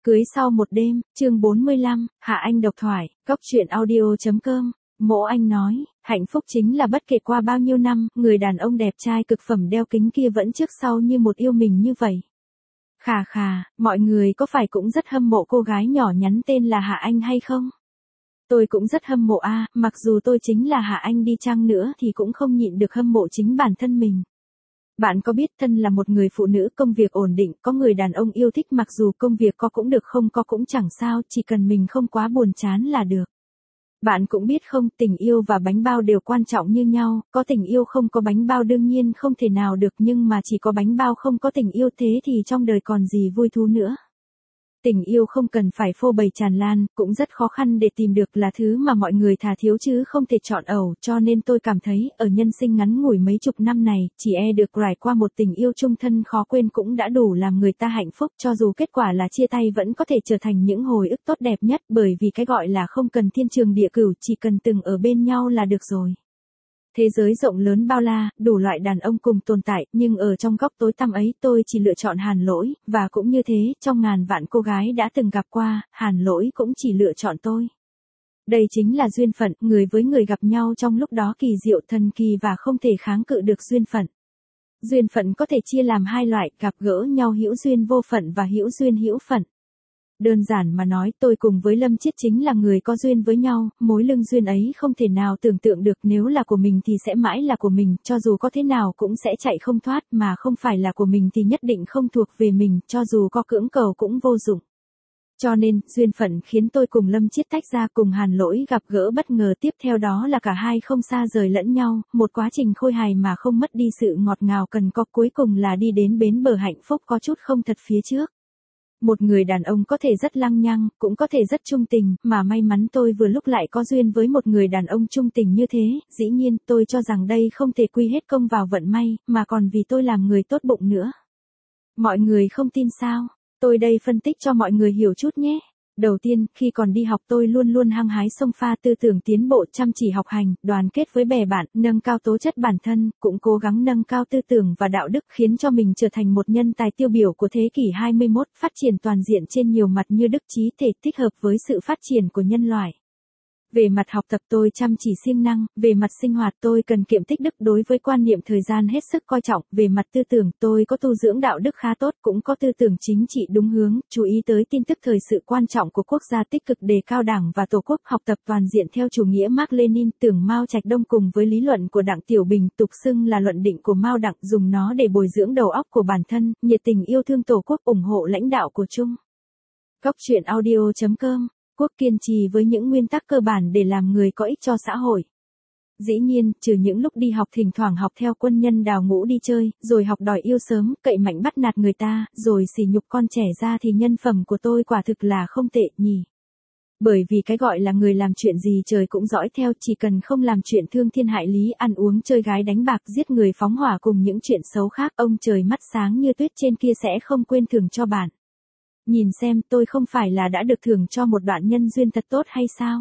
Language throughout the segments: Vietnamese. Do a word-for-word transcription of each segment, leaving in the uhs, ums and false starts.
Cưới sau một đêm, chương bốn mươi lăm, Hạ Anh độc thoại, góc truyện audio.com. Mộ Anh nói, hạnh phúc chính là bất kể qua bao nhiêu năm, người đàn ông đẹp trai cực phẩm đeo kính kia vẫn trước sau như một yêu mình như vậy. Khà khà, mọi người có phải cũng rất hâm mộ cô gái nhỏ nhắn tên là Hạ Anh hay không? Tôi cũng rất hâm mộ a, mặc dù tôi chính là Hạ Anh đi chăng nữa thì cũng không nhịn được hâm mộ chính bản thân mình. Bạn có biết thân là một người phụ nữ công việc ổn định, có người đàn ông yêu thích mặc dù công việc có cũng được không có cũng chẳng sao, chỉ cần mình không quá buồn chán là được. Bạn cũng biết không, tình yêu và bánh bao đều quan trọng như nhau, có tình yêu không có bánh bao đương nhiên không thể nào được nhưng mà chỉ có bánh bao không có tình yêu thế thì trong đời còn gì vui thú nữa. Tình yêu không cần phải phô bày tràn lan, cũng rất khó khăn để tìm được là thứ mà mọi người thà thiếu chứ không thể chọn ẩu, cho nên tôi cảm thấy, ở nhân sinh ngắn ngủi mấy chục năm này, chỉ e được trải qua một tình yêu chung thân khó quên cũng đã đủ làm người ta hạnh phúc, cho dù kết quả là chia tay vẫn có thể trở thành những hồi ức tốt đẹp nhất, bởi vì cái gọi là không cần thiên trường địa cửu, chỉ cần từng ở bên nhau là được rồi. Thế giới rộng lớn bao la, đủ loại đàn ông cùng tồn tại, nhưng ở trong góc tối tăm ấy tôi chỉ lựa chọn Hàn Lỗi, và cũng như thế, trong ngàn vạn cô gái đã từng gặp qua, Hàn Lỗi cũng chỉ lựa chọn tôi. Đây chính là duyên phận, người với người gặp nhau trong lúc đó kỳ diệu thần kỳ và không thể kháng cự được duyên phận. Duyên phận có thể chia làm hai loại, gặp gỡ nhau hữu duyên vô phận và hữu duyên hữu phận. Đơn giản mà nói, tôi cùng với Lâm Chiết chính là người có duyên với nhau, mối lương duyên ấy không thể nào tưởng tượng được, nếu là của mình thì sẽ mãi là của mình, cho dù có thế nào cũng sẽ chạy không thoát, mà không phải là của mình thì nhất định không thuộc về mình, cho dù có cưỡng cầu cũng vô dụng. Cho nên, duyên phận khiến tôi cùng Lâm Chiết tách ra, cùng Hàn Lỗi gặp gỡ bất ngờ, tiếp theo đó là cả hai không xa rời lẫn nhau, một quá trình khôi hài mà không mất đi sự ngọt ngào cần có, cuối cùng là đi đến bến bờ hạnh phúc có chút không thật phía trước. Một người đàn ông có thể rất lăng nhăng, cũng có thể rất trung tình, mà may mắn tôi vừa lúc lại có duyên với một người đàn ông trung tình như thế, dĩ nhiên tôi cho rằng đây không thể quy hết công vào vận may, mà còn vì tôi làm người tốt bụng nữa. Mọi người không tin sao? Tôi đây phân tích cho mọi người hiểu chút nhé. Đầu tiên, khi còn đi học tôi luôn luôn hăng hái xông pha tư tưởng tiến bộ, chăm chỉ học hành, đoàn kết với bè bạn, nâng cao tố chất bản thân, cũng cố gắng nâng cao tư tưởng và đạo đức, khiến cho mình trở thành một nhân tài tiêu biểu của thế kỷ hai mươi mốt, phát triển toàn diện trên nhiều mặt như đức trí thể, thích hợp với sự phát triển của nhân loại. Về mặt học tập tôi chăm chỉ siêng năng, về mặt sinh hoạt tôi cần kiệm tích đức, đối với quan niệm thời gian hết sức coi trọng, về mặt tư tưởng tôi có tu dưỡng đạo đức khá tốt, cũng có tư tưởng chính trị đúng hướng, chú ý tới tin tức thời sự quan trọng của quốc gia, tích cực đề cao Đảng và Tổ quốc, học tập toàn diện theo chủ nghĩa Mác Lênin, tưởng Mao Trạch Đông cùng với lý luận của Đặng Tiểu Bình, tục xưng là luận định của Mao Đặng, dùng nó để bồi dưỡng đầu óc của bản thân, nhiệt tình yêu thương Tổ quốc, ủng hộ lãnh đạo của Trung. Góc truyện audio.com. Quốc kiên trì với những nguyên tắc cơ bản để làm người có ích cho xã hội. Dĩ nhiên, trừ những lúc đi học thỉnh thoảng học theo quân nhân đào ngũ đi chơi, rồi học đòi yêu sớm, cậy mạnh bắt nạt người ta, rồi sỉ nhục con trẻ ra thì nhân phẩm của tôi quả thực là không tệ nhỉ. Bởi vì cái gọi là người làm chuyện gì trời cũng dõi theo, chỉ cần không làm chuyện thương thiên hại lý, ăn uống chơi gái đánh bạc, giết người phóng hỏa cùng những chuyện xấu khác, ông trời mắt sáng như tuyết trên kia sẽ không quên thưởng cho bạn. Nhìn xem, tôi không phải là đã được thưởng cho một đoạn nhân duyên thật tốt hay sao?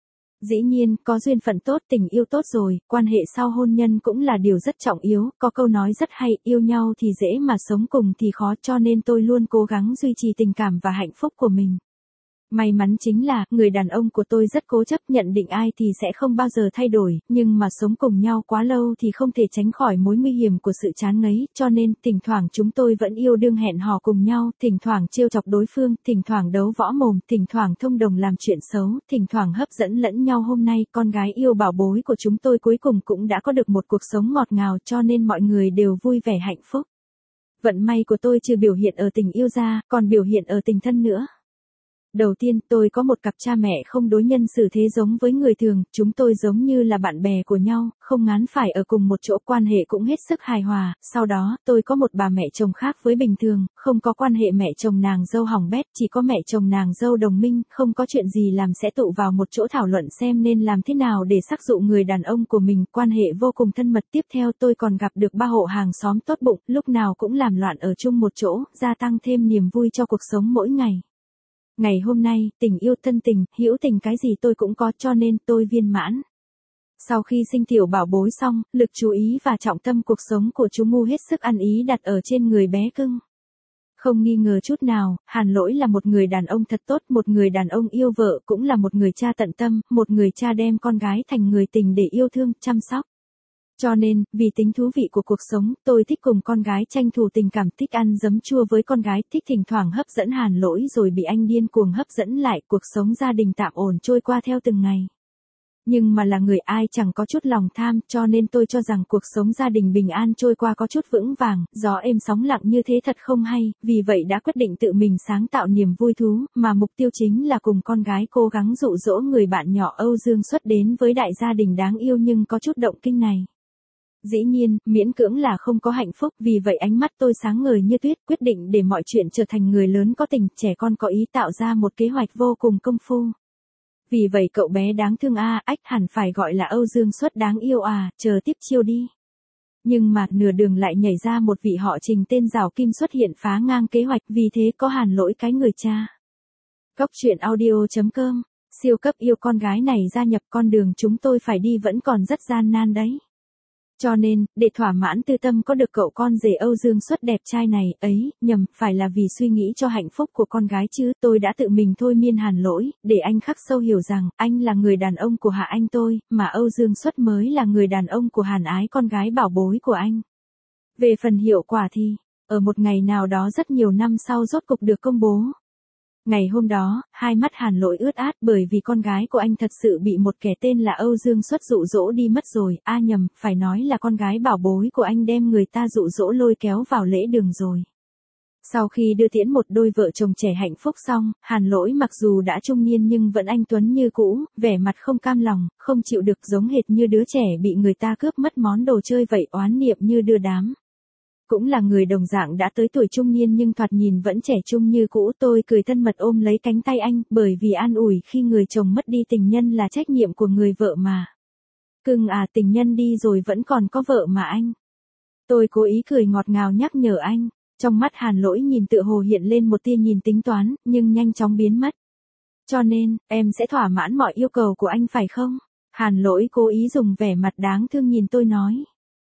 Dĩ nhiên, có duyên phận tốt, tình yêu tốt rồi, quan hệ sau hôn nhân cũng là điều rất trọng yếu, có câu nói rất hay, yêu nhau thì dễ mà sống cùng thì khó, cho nên tôi luôn cố gắng duy trì tình cảm và hạnh phúc của mình. May mắn chính là, người đàn ông của tôi rất cố chấp, nhận định ai thì sẽ không bao giờ thay đổi, nhưng mà sống cùng nhau quá lâu thì không thể tránh khỏi mối nguy hiểm của sự chán ngấy, cho nên, thỉnh thoảng chúng tôi vẫn yêu đương hẹn hò cùng nhau, thỉnh thoảng trêu chọc đối phương, thỉnh thoảng đấu võ mồm, thỉnh thoảng thông đồng làm chuyện xấu, thỉnh thoảng hấp dẫn lẫn nhau. Hôm nay, con gái yêu bảo bối của chúng tôi cuối cùng cũng đã có được một cuộc sống ngọt ngào, cho nên mọi người đều vui vẻ hạnh phúc. Vận may của tôi trừ biểu hiện ở tình yêu ra, còn biểu hiện ở tình thân nữa. Đầu tiên, tôi có một cặp cha mẹ không đối nhân xử thế giống với người thường, chúng tôi giống như là bạn bè của nhau, không ngán phải ở cùng một chỗ, quan hệ cũng hết sức hài hòa. Sau đó, tôi có một bà mẹ chồng khác với bình thường, không có quan hệ mẹ chồng nàng dâu hỏng bét, chỉ có mẹ chồng nàng dâu đồng minh, không có chuyện gì làm sẽ tụ vào một chỗ thảo luận xem nên làm thế nào để sắc dụ người đàn ông của mình, quan hệ vô cùng thân mật. Tiếp theo tôi còn gặp được ba hộ hàng xóm tốt bụng, lúc nào cũng làm loạn ở chung một chỗ, gia tăng thêm niềm vui cho cuộc sống mỗi ngày. Ngày hôm nay, tình yêu thân tình, hữu tình cái gì tôi cũng có, cho nên tôi viên mãn. Sau khi sinh tiểu bảo bối xong, lực chú ý và trọng tâm cuộc sống của chú Ngu hết sức ăn ý đặt ở trên người bé cưng. Không nghi ngờ chút nào, Hàn Lỗi là một người đàn ông thật tốt, một người đàn ông yêu vợ, cũng là một người cha tận tâm, một người cha đem con gái thành người tình để yêu thương, chăm sóc. Cho nên, vì tính thú vị của cuộc sống, tôi thích cùng con gái tranh thủ tình cảm, thích ăn giấm chua với con gái, thích thỉnh thoảng hấp dẫn Hàn Lỗi rồi bị anh điên cuồng hấp dẫn lại, cuộc sống gia đình tạm ổn trôi qua theo từng ngày. Nhưng mà là người ai chẳng có chút lòng tham, cho nên tôi cho rằng cuộc sống gia đình bình an trôi qua có chút vững vàng, gió êm sóng lặng như thế thật không hay, vì vậy đã quyết định tự mình sáng tạo niềm vui thú, mà mục tiêu chính là cùng con gái cố gắng dụ dỗ người bạn nhỏ Âu Dương Xuất đến với đại gia đình đáng yêu nhưng có chút động kinh này. Dĩ nhiên, miễn cưỡng là không có hạnh phúc, vì vậy ánh mắt tôi sáng ngời như tuyết, quyết định để mọi chuyện trở thành người lớn có tình, trẻ con có ý tạo ra một kế hoạch vô cùng công phu. Vì vậy cậu bé đáng thương a, à, ách hẳn phải gọi là Âu Dương Xuất đáng yêu à, chờ tiếp chiêu đi. Nhưng mà nửa đường lại nhảy ra một vị họ Trình tên Giảo Kim xuất hiện phá ngang kế hoạch, vì thế có Hàn Lỗi cái người cha. Cốc truyện audio chấm com, siêu cấp yêu con gái này gia nhập con đường chúng tôi phải đi vẫn còn rất gian nan đấy. Cho nên, để thỏa mãn tư tâm có được cậu con rể Âu Dương Xuất đẹp trai này, ấy, nhầm, phải là vì suy nghĩ cho hạnh phúc của con gái chứ, tôi đã tự mình thôi miên Hàn Lỗi, để anh khắc sâu hiểu rằng, anh là người đàn ông của Hạ Anh tôi, mà Âu Dương Xuất mới là người đàn ông của Hàn Ái con gái bảo bối của anh. Về phần hiệu quả thì, ở một ngày nào đó rất nhiều năm sau rốt cục được công bố. Ngày hôm đó, hai mắt Hàn Lỗi ướt át bởi vì con gái của anh thật sự bị một kẻ tên là Âu Dương Xuất dụ dỗ đi mất rồi, a à nhầm, phải nói là con gái bảo bối của anh đem người ta dụ dỗ lôi kéo vào lễ đường rồi. Sau khi đưa tiễn một đôi vợ chồng trẻ hạnh phúc xong, Hàn Lỗi mặc dù đã trung niên nhưng vẫn anh tuấn như cũ, vẻ mặt không cam lòng, không chịu được, giống hệt như đứa trẻ bị người ta cướp mất món đồ chơi vậy, oán niệm như đưa đám. Cũng là người đồng dạng đã tới tuổi trung niên nhưng thoạt nhìn vẫn trẻ trung như cũ, tôi cười thân mật ôm lấy cánh tay anh, bởi vì an ủi khi người chồng mất đi tình nhân là trách nhiệm của người vợ mà. Cưng à, tình nhân đi rồi vẫn còn có vợ mà anh. Tôi cố ý cười ngọt ngào nhắc nhở anh, trong mắt Hàn Lỗi nhìn tựa hồ hiện lên một tia nhìn tính toán, nhưng nhanh chóng biến mất. Cho nên, em sẽ thỏa mãn mọi yêu cầu của anh phải không? Hàn Lỗi cố ý dùng vẻ mặt đáng thương nhìn tôi nói.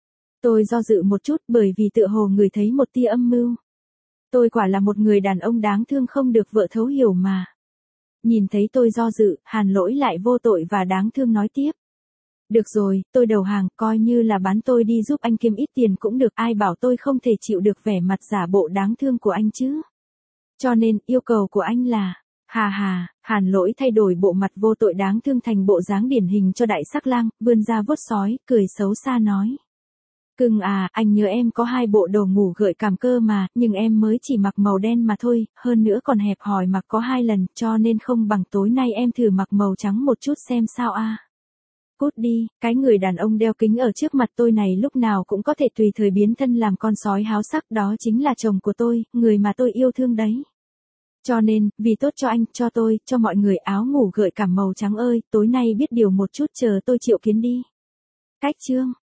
Tôi do dự một chút bởi vì tựa hồ người thấy một tia âm mưu. Tôi quả là một người đàn ông đáng thương không được vợ thấu hiểu mà. Nhìn thấy tôi do dự, Hàn Lỗi lại vô tội và đáng thương nói tiếp. Được rồi, tôi đầu hàng, coi như là bán tôi đi giúp anh kiếm ít tiền cũng được, ai bảo tôi không thể chịu được vẻ mặt giả bộ đáng thương của anh chứ. Cho nên, yêu cầu của anh là, hà hà, Hàn Lỗi thay đổi bộ mặt vô tội đáng thương thành bộ dáng điển hình cho đại sắc lang, vươn ra vuốt sói, cười xấu xa nói. Cưng à, anh nhớ em có hai bộ đồ ngủ gợi cảm cơ mà, nhưng em mới chỉ mặc màu đen mà thôi, hơn nữa còn hẹp hòi mặc có hai lần, cho nên không bằng tối nay em thử mặc màu trắng một chút xem sao a. À. Cút đi, cái người đàn ông đeo kính ở trước mặt tôi này lúc nào cũng có thể tùy thời biến thân làm con sói háo sắc, đó chính là chồng của tôi, người mà tôi yêu thương đấy. Cho nên, vì tốt cho anh, cho tôi, cho mọi người áo ngủ gợi cảm màu trắng ơi, tối nay biết điều một chút chờ tôi triệu kiến đi. Cách chương